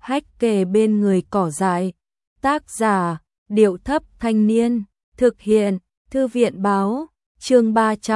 hách kề bên người cỏ dại. Tác giả, Điệu Thấp Thanh Niên. Thực hiện, Thư viện Báo. Chương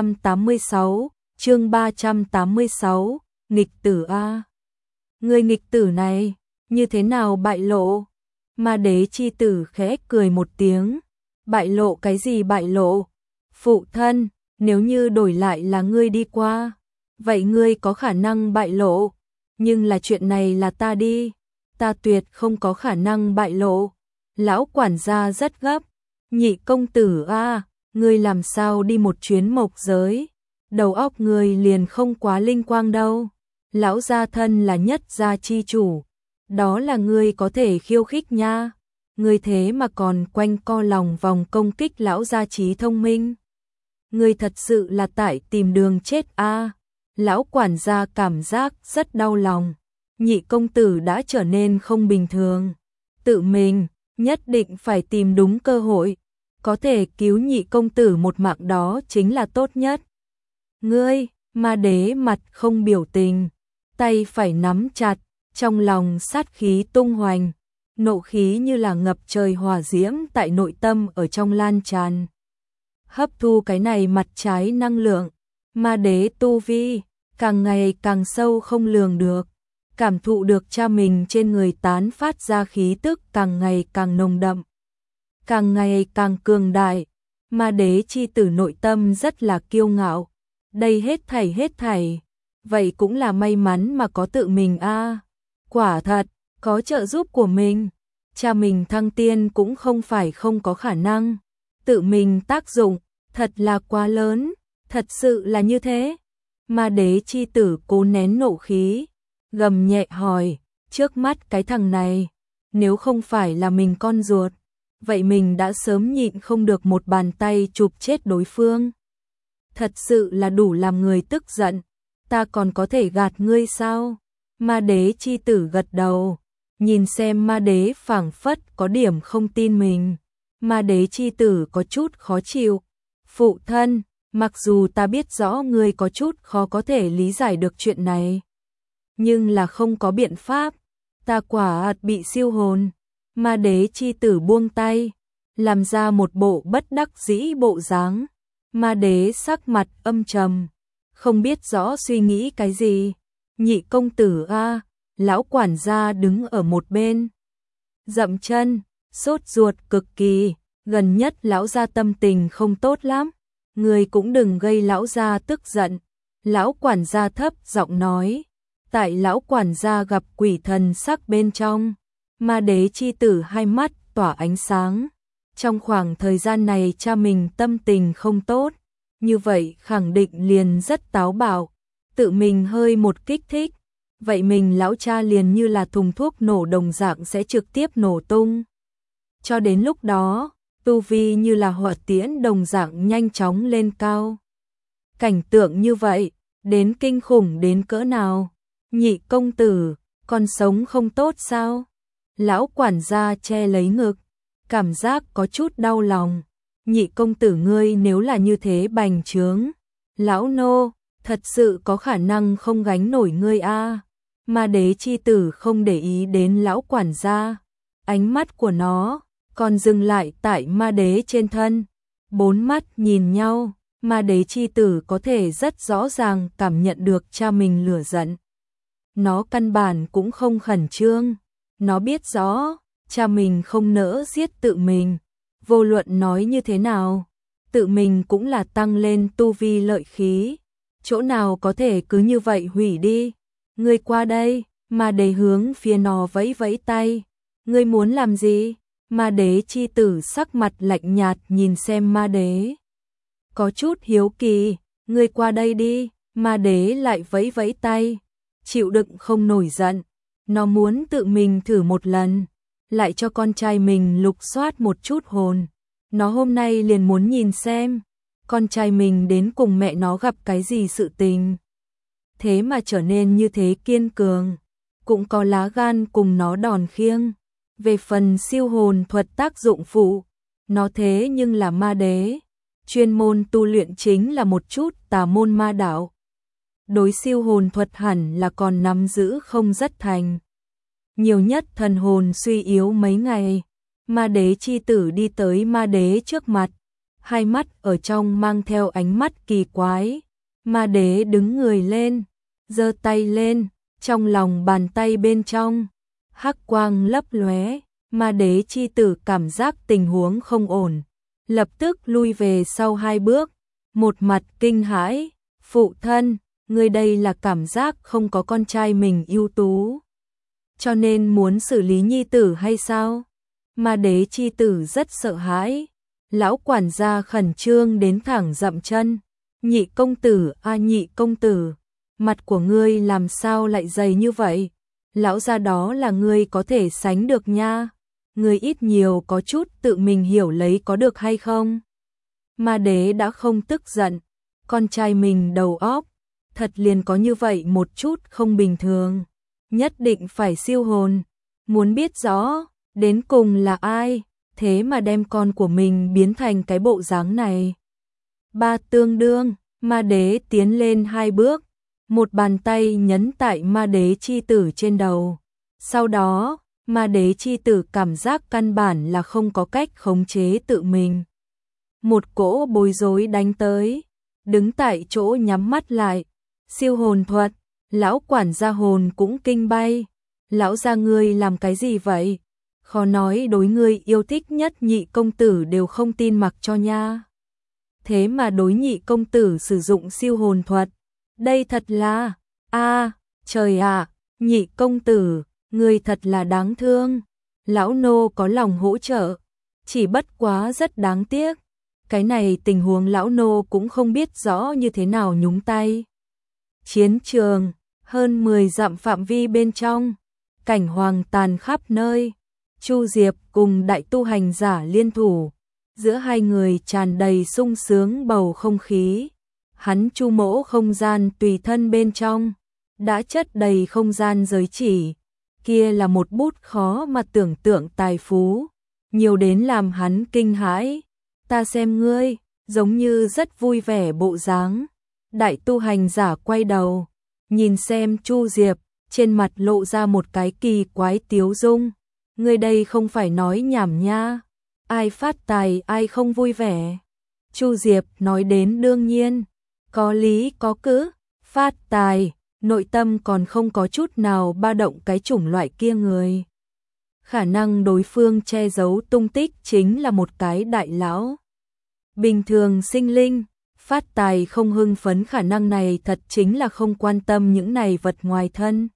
386, nghịch tử a. Người nghịch tử này, như thế nào bại lộ? Ma Đế chi tử khẽ cười một tiếng. Bại lộ cái gì bại lộ? Phụ thân, nếu như đổi lại là ngươi đi qua, vậy ngươi có khả năng bại lộ, nhưng là chuyện này là ta đi, ta tuyệt không có khả năng bại lộ. Lão quản gia rất gấp. Nhị công tử a, ngươi làm sao đi một chuyến mộc giới? Đầu óc ngươi liền không quá linh quang đâu. Lão gia thân là nhất gia chi chủ, đó là ngươi có thể khiêu khích nha. Ngươi thế mà còn quanh co lòng vòng công kích lão gia trí thông minh. Ngươi thật sự là tại tìm đường chết a. Lão quản gia cảm giác rất đau lòng. Nhị công tử đã trở nên không bình thường. Tự mình nhất định phải tìm đúng cơ hội, có thể cứu nhị công tử một mạng đó chính là tốt nhất. Ngươi, Ma Đế mặt không biểu tình, tay phải nắm chặt, trong lòng sát khí tung hoành, nộ khí như là ngập trời hỏa diễm tại nội tâm ở trong lan tràn. Hấp thu cái này mặt trái năng lượng, Ma Đế tu vi càng ngày càng sâu không lường được, cảm thụ được cha mình trên người tán phát ra khí tức càng ngày càng nồng đậm, càng ngày càng cường đại. Ma Đế chi tử nội tâm rất là kiêu ngạo, đây hết thảy, vậy cũng là may mắn mà có tự mình a. Quả thật, có trợ giúp của mình, cha mình thăng tiên cũng không phải không có khả năng. Tự mình tác dụng, thật là quá lớn, thật sự là như thế. Ma Đế chi tử cố nén nộ khí, gầm nhẹ hỏi, trước mắt cái thằng này, nếu không phải là mình con ruột, vậy mình đã sớm nhịn không được một bàn tay chụp chết đối phương. Thật sự là đủ làm người tức giận, ta còn có thể gạt ngươi sao? Ma Đế chi tử gật đầu, nhìn xem Ma Đế phảng phất có điểm không tin mình. Ma Đế chi tử có chút khó chịu. Phụ thân, mặc dù ta biết rõ ngươi có chút khó có thể lý giải được chuyện này, nhưng là không có biện pháp, ta quả bị siêu hồn. Ma Đế chi tử buông tay, làm ra một bộ bất đắc dĩ bộ dáng. Ma Đế sắc mặt âm trầm, không biết rõ suy nghĩ cái gì. Nhị công tử a, lão quản gia đứng ở một bên, dậm chân, sốt ruột cực kỳ, gần nhất lão gia tâm tình không tốt lắm, người cũng đừng gây lão gia tức giận. Lão quản gia thấp giọng nói. Tại lão quản gia gặp quỷ thần sắc bên trong, Ma Đế chi tử hai mắt tỏa ánh sáng. Trong khoảng thời gian này cha mình tâm tình không tốt, như vậy khẳng định liền rất táo bạo, tự mình hơi một kích thích, vậy mình lão cha liền như là thùng thuốc nổ đồng dạng sẽ trực tiếp nổ tung. Cho đến lúc đó, tu vi như là hỏa tiễn đồng dạng nhanh chóng lên cao. Cảnh tượng như vậy, đến kinh khủng đến cỡ nào? Nhị công tử, con sống không tốt sao? Lão quản gia che lấy ngực, cảm giác có chút đau lòng. Nhị công tử ngươi nếu là như thế bành trướng, lão nô thật sự có khả năng không gánh nổi ngươi a. Ma Đế chi tử không để ý đến lão quản gia, ánh mắt của nó còn dừng lại tại Ma Đế trên thân. Bốn mắt nhìn nhau, Ma Đế chi tử có thể rất rõ ràng cảm nhận được cha mình lửa giận. Nó căn bản cũng không khẩn trương, nó biết rõ cha mình không nỡ giết tự mình, vô luận nói như thế nào, tự mình cũng là tăng lên tu vi lợi khí, chỗ nào có thể cứ như vậy hủy đi. Ngươi qua đây. Ma Đế hướng phía nó vẫy vẫy tay. Ngươi muốn làm gì? Ma Đế chi tử sắc mặt lạnh nhạt nhìn xem Ma Đế, có chút hiếu kỳ. Ngươi qua đây đi. Ma Đế lại vẫy vẫy tay, chịu đựng không nổi giận, nó muốn tự mình thử một lần, lại cho con trai mình lục soát một chút hồn. Nó hôm nay liền muốn nhìn xem con trai mình đến cùng mẹ nó gặp cái gì sự tình, thế mà trở nên như thế kiên cường, cũng có lá gan cùng nó đòn khiêng. Về phần siêu hồn thuật tác dụng phụ, nó thế nhưng là ma đế, chuyên môn tu luyện chính là một chút tà môn ma đạo. Đối siêu hồn thuật hẳn là còn nắm giữ không rất thành nhiều nhất thần hồn suy yếu mấy ngày. Ma đế chi tử đi tới ma đế trước mặt, hai mắt ở trong mang theo ánh mắt kỳ quái. Ma đế đứng người lên, giơ tay lên, trong lòng bàn tay bên trong hắc quang lấp lóe. Ma đế chi tử cảm giác tình huống không ổn, lập tức lui về sau 2 bước, một mặt kinh hãi, phụ thân, ngươi đây là cảm giác không có con trai mình ưu tú, cho nên muốn xử lý nhi tử hay sao? Ma đế chi tử rất sợ hãi, lão quản gia khẩn trương đến thẳng dậm chân, nhị công tử a nhị công tử, mặt của ngươi làm sao lại dày như vậy? Lão gia đó là ngươi có thể sánh được nha, ngươi ít nhiều có chút tự mình hiểu lấy có được hay không? Ma đế đã không tức giận, con trai mình đầu óc, thật liền có như vậy một chút không bình thường, nhất định phải siêu hồn, muốn biết rõ, đến cùng là ai, thế mà đem con của mình biến thành cái bộ dáng này. Ba tương đương, ma đế tiến lên 2 bước, một bàn tay nhấn tại ma đế chi tử trên đầu. Sau đó, ma đế chi tử cảm giác căn bản là không có cách khống chế tự mình. Một cỗ bối rối đánh tới, đứng tại chỗ nhắm mắt lại, siêu hồn thuật, lão quản gia hồn cũng kinh bay. Lão gia ngươi làm cái gì vậy? Khó nói đối ngươi yêu thích nhất nhị công tử đều không tin mặc cho nha. Thế mà đối nhị công tử sử dụng siêu hồn thuật, đây thật là, trời ạ, nhị công tử, ngươi thật là đáng thương. Lão nô có lòng hỗ trợ, chỉ bất quá rất đáng tiếc. Cái này tình huống lão nô cũng không biết rõ như thế nào nhúng tay. Chiến trường, hơn 10 dặm phạm vi bên trong, cảnh hoàng tàn khắp nơi. Chu Diệp cùng đại tu hành giả liên thủ, giữa hai người tràn đầy sung sướng bầu không khí. Hắn chu mỗ không gian tùy thân bên trong, đã chất đầy không gian giới chỉ, kia là một bút khó mà tưởng tượng tài phú, nhiều đến làm hắn kinh hãi. Ta xem ngươi, giống như rất vui vẻ bộ dáng. Đại tu hành giả quay đầu, nhìn xem Chu Diệp, trên mặt lộ ra một cái kỳ quái tiếu dung. Ngươi đây không phải nói nhảm nha, ai phát tài ai không vui vẻ. Chu Diệp nói đến đương nhiên, có lý có cữ, phát tài, nội tâm còn không có chút nào ba động cái chủng loại kia người. Khả năng đối phương che giấu tung tích chính là một cái đại lão. Bình thường sinh linh, phát tài không hưng phấn khả năng này thật chính là không quan tâm những này vật ngoài thân.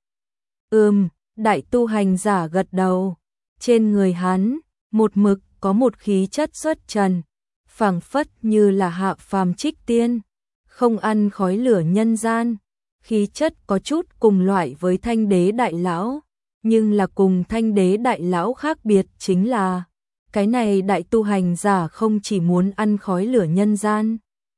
Đại tu hành giả gật đầu. Trên người hắn, một mực có một khí chất xuất trần, phảng phất như là hạ phàm trích tiên, không ăn khói lửa nhân gian. Khí chất có chút cùng loại với Thanh Đế đại lão, nhưng là cùng Thanh Đế đại lão khác biệt chính là cái này đại tu hành giả không chỉ muốn ăn khói lửa nhân gian,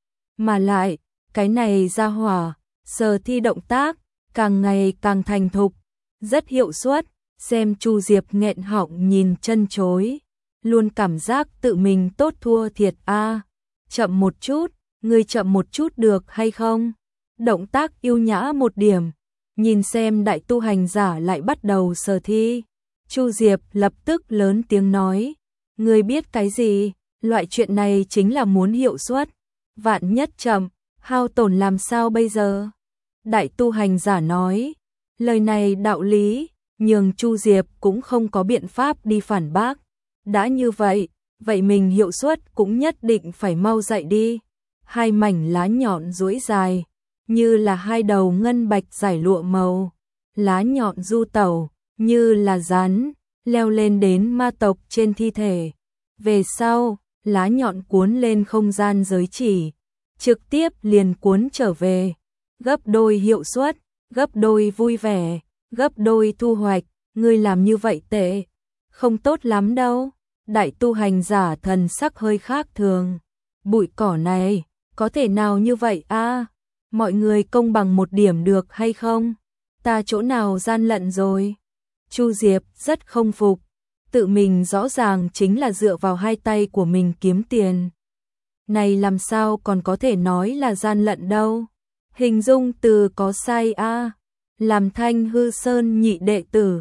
mà lại cái này ra hỏa, sở thi động tác càng ngày càng thành thục, rất hiệu suất. Xem Chu Diệp nghẹn họng nhìn chân chối, luôn cảm giác tự mình tốt thua thiệt a. Chậm một chút, ngươi chậm một chút được hay không? Động tác yêu nhã một điểm, nhìn xem đại tu hành giả lại bắt đầu sở thi. Chu Diệp lập tức lớn tiếng nói, ngươi biết cái gì, loại chuyện này chính là muốn hiệu suất, vạn nhất chậm, hao tổn làm sao bây giờ? Đại tu hành giả nói, lời này đạo lý, nhưng Chu Diệp cũng không có biện pháp đi phản bác. Đã như vậy, vậy mình hiệu suất cũng nhất định phải mau dậy đi. Hai mảnh lá nhọn duỗi dài, như là hai đầu ngân bạch giải lụa màu. Lá nhọn du tẩu, như là rắn, leo lên đến ma tộc trên thi thể. Về sau, lá nhọn cuốn lên không gian giới chỉ, trực tiếp liền cuốn trở về. Gấp đôi hiệu suất, gấp đôi vui vẻ, gấp đôi thu hoạch, ngươi làm như vậy tệ, không tốt lắm đâu. Đại tu hành giả thần sắc hơi khác thường. Bụi cỏ này, có thể nào như vậy a? Mọi người công bằng một điểm được hay không? Ta chỗ nào gian lận rồi? Chu Diệp rất không phục, tự mình rõ ràng chính là dựa vào hai tay của mình kiếm tiền. Này làm sao còn có thể nói là gian lận đâu? Hình dung từ có sai a. Làm Thanh Hư Sơn nhị đệ tử,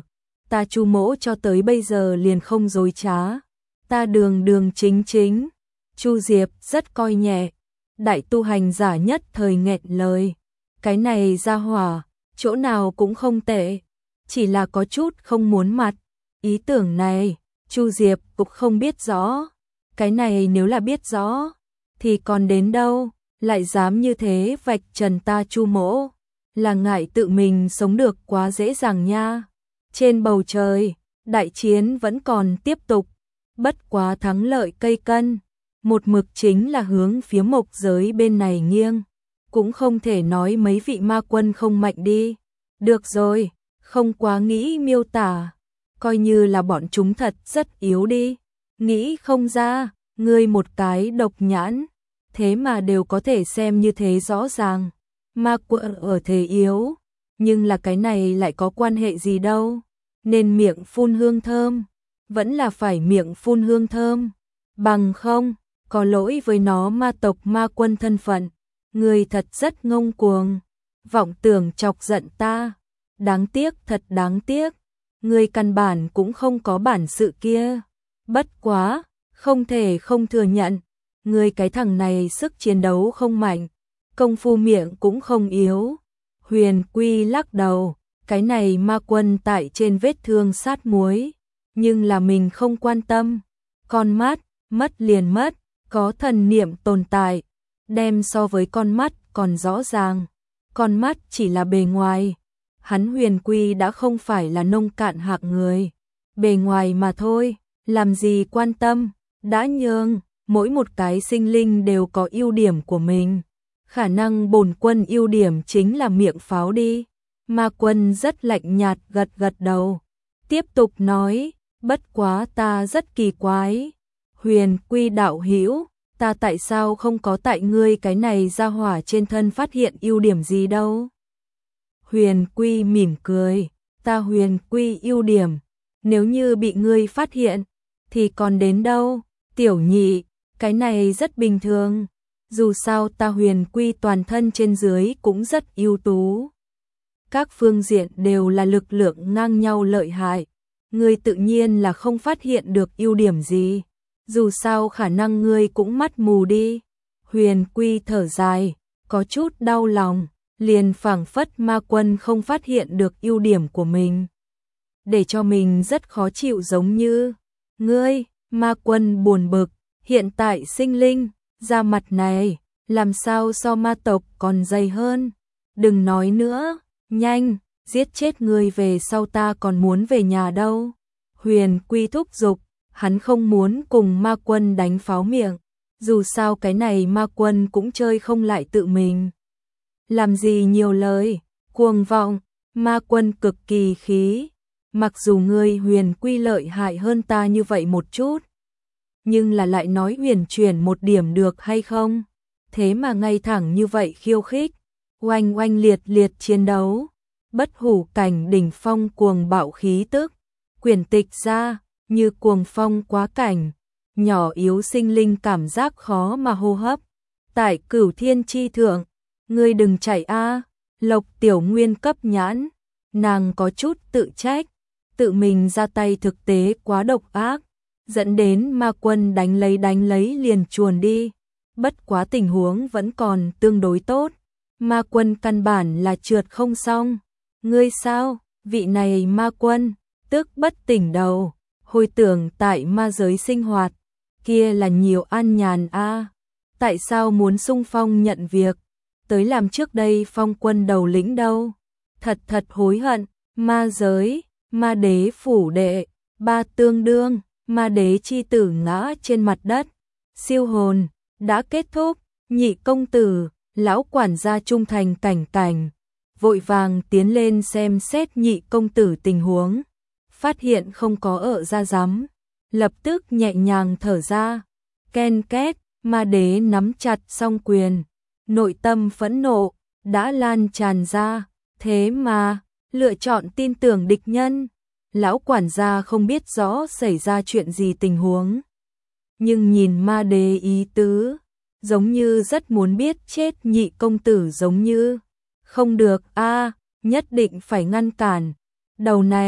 ta Chu mỗ cho tới bây giờ liền không dối trá, ta đường đường chính chính. Chu Diệp rất coi nhẹ, đại tu hành giả nhất thời nghẹn lời, cái này ra hỏa, chỗ nào cũng không tệ, chỉ là có chút không muốn mặt. Ý tưởng này, Chu Diệp cũng không biết rõ, cái này nếu là biết rõ, thì còn đến đâu, lại dám như thế vạch trần ta Chu mỗ, là ngại tự mình sống được quá dễ dàng nha. Trên bầu trời, đại chiến vẫn còn tiếp tục, bất quá thắng lợi cây cân, một mực chính là hướng phía mộc giới bên này nghiêng, cũng không thể nói mấy vị ma quân không mạnh đi. Được rồi, không quá nghĩ miêu tả, coi như là bọn chúng thật rất yếu đi. Nghĩ không ra, ngươi một cái độc nhãn, thế mà đều có thể xem như thế rõ ràng. Ma quân ở thế yếu, nhưng là cái này lại có quan hệ gì đâu, nên miệng phun hương thơm, vẫn là phải miệng phun hương thơm, bằng không, có lỗi với nó ma tộc ma quân thân phận, ngươi thật rất ngông cuồng, vọng tưởng chọc giận ta, đáng tiếc thật đáng tiếc, ngươi căn bản cũng không có bản sự kia, bất quá, không thể không thừa nhận, ngươi cái thằng này sức chiến đấu không mạnh, công phu miệng cũng không yếu. Huyền Quy lắc đầu, cái này ma quân tại trên vết thương sát muối, nhưng là mình không quan tâm, con mắt, mất liền mất, có thần niệm tồn tại, đem so với con mắt còn rõ ràng, con mắt chỉ là bề ngoài, hắn Huyền Quy đã không phải là nông cạn hạng người, bề ngoài mà thôi, làm gì quan tâm, đã nhường, mỗi một cái sinh linh đều có ưu điểm của mình. Khả năng bổn quân ưu điểm chính là miệng pháo đi. Ma quân rất lạnh nhạt gật gật đầu. Tiếp tục nói, bất quá ta rất kỳ quái. Huyền Quy đạo hữu, ta tại sao không có tại ngươi cái này ra hỏa trên thân phát hiện ưu điểm gì đâu. Huyền Quy mỉm cười, ta Huyền Quy ưu điểm, nếu như bị ngươi phát hiện, thì còn đến đâu, tiểu nhị, cái này rất bình thường. Dù sao ta Huyền Quy toàn thân trên dưới cũng rất ưu tú. Các phương diện đều là lực lượng ngang nhau lợi hại. Ngươi tự nhiên là không phát hiện được ưu điểm gì. Dù sao khả năng ngươi cũng mắt mù đi. Huyền Quy thở dài, có chút đau lòng, liền phảng phất ma quân không phát hiện được ưu điểm của mình. Để cho mình rất khó chịu giống như, ngươi, ma quân buồn bực, hiện tại sinh linh. Da mặt này, làm sao so ma tộc còn dày hơn. Đừng nói nữa, nhanh, giết chết người về sau ta còn muốn về nhà đâu. Huyền Quy thúc giục, hắn không muốn cùng ma quân đánh pháo miệng. Dù sao cái này ma quân cũng chơi không lại tự mình. Làm gì nhiều lời, cuồng vọng, ma quân cực kỳ khí. Mặc dù ngươi Huyền Quy lợi hại hơn ta như vậy một chút, nhưng là lại nói huyền chuyển một điểm được hay không? Thế mà ngay thẳng như vậy khiêu khích, oanh oanh liệt liệt chiến đấu, bất hủ cảnh đỉnh phong cuồng bạo khí tức, quyển tịch ra, như cuồng phong quá cảnh, nhỏ yếu sinh linh cảm giác khó mà hô hấp. Tại Cửu Thiên chi thượng, ngươi đừng chạy a, Lộc Tiểu Nguyên cấp nhãn, nàng có chút tự trách, tự mình ra tay thực tế quá độc ác, dẫn đến ma quân đánh lấy liền chuồn đi. Bất quá tình huống vẫn còn tương đối tốt, ma quân căn bản là trượt không xong. Ngươi sao, vị này ma quân, tức bất tỉnh đầu, hồi tưởng tại ma giới sinh hoạt, kia là nhiều an nhàn a. Tại sao muốn xung phong nhận việc, tới làm trước đây phong quân đầu lĩnh đâu? Thật hối hận, ma giới, ma đế phủ đệ, ba tương đương. Ma đế chi tử ngã trên mặt đất, siêu hồn đã kết thúc, nhị công tử, lão quản gia trung thành cảnh cảnh, vội vàng tiến lên xem xét nhị công tử tình huống, phát hiện không có ở ra rắm, lập tức nhẹ nhàng thở ra, ken két, ma đế nắm chặt song quyền, nội tâm phẫn nộ đã lan tràn ra, thế mà lựa chọn tin tưởng địch nhân. Lão quản gia không biết rõ xảy ra chuyện gì tình huống, nhưng nhìn ma đế ý tứ, giống như rất muốn biết chết nhị công tử giống như. Không được a, nhất định phải ngăn cản. Đầu này,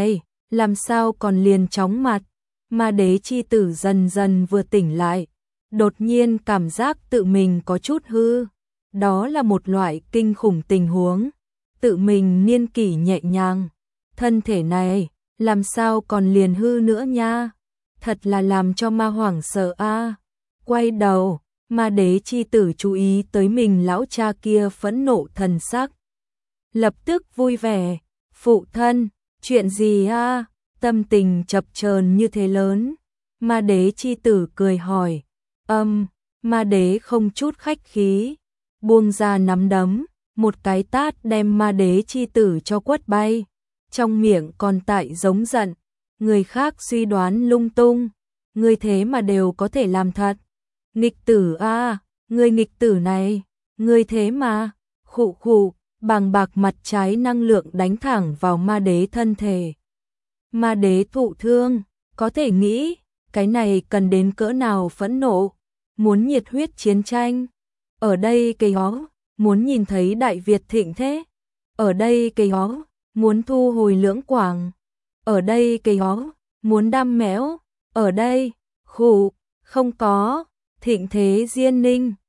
làm sao còn liền chóng mặt, ma đế chi tử dần dần vừa tỉnh lại, đột nhiên cảm giác tự mình có chút hư, đó là một loại kinh khủng tình huống, tự mình niên kỷ nhẹ nhàng, thân thể này, làm sao còn liền hư nữa nha, thật là làm cho ma hoảng sợ a. Quay đầu, ma đế chi tử chú ý tới mình lão cha kia phẫn nộ thần sắc. Lập tức vui vẻ, phụ thân, chuyện gì a? Tâm tình chập chờn như thế lớn. Ma đế chi tử cười hỏi, ma đế không chút khách khí, buông ra nắm đấm, một cái tát đem ma đế chi tử cho quất bay, trong miệng còn tại giống giận, người khác suy đoán lung tung, ngươi thế mà đều có thể làm thật. Nghịch tử a, ngươi nghịch tử này, ngươi thế mà, khụ khụ, bàng bạc mặt trái năng lượng đánh thẳng vào ma đế thân thể. Ma đế thụ thương, có thể nghĩ, cái này cần đến cỡ nào phẫn nộ, muốn nhiệt huyết chiến tranh. Ở đây cây hó, muốn nhìn thấy Đại Việt thịnh thế. Ở đây cây hó, muốn thu hồi Lưỡng Quảng. Ở đây cây hó, muốn đam mẽo. Ở đây, khụ, không có, thịnh thế Diên Ninh.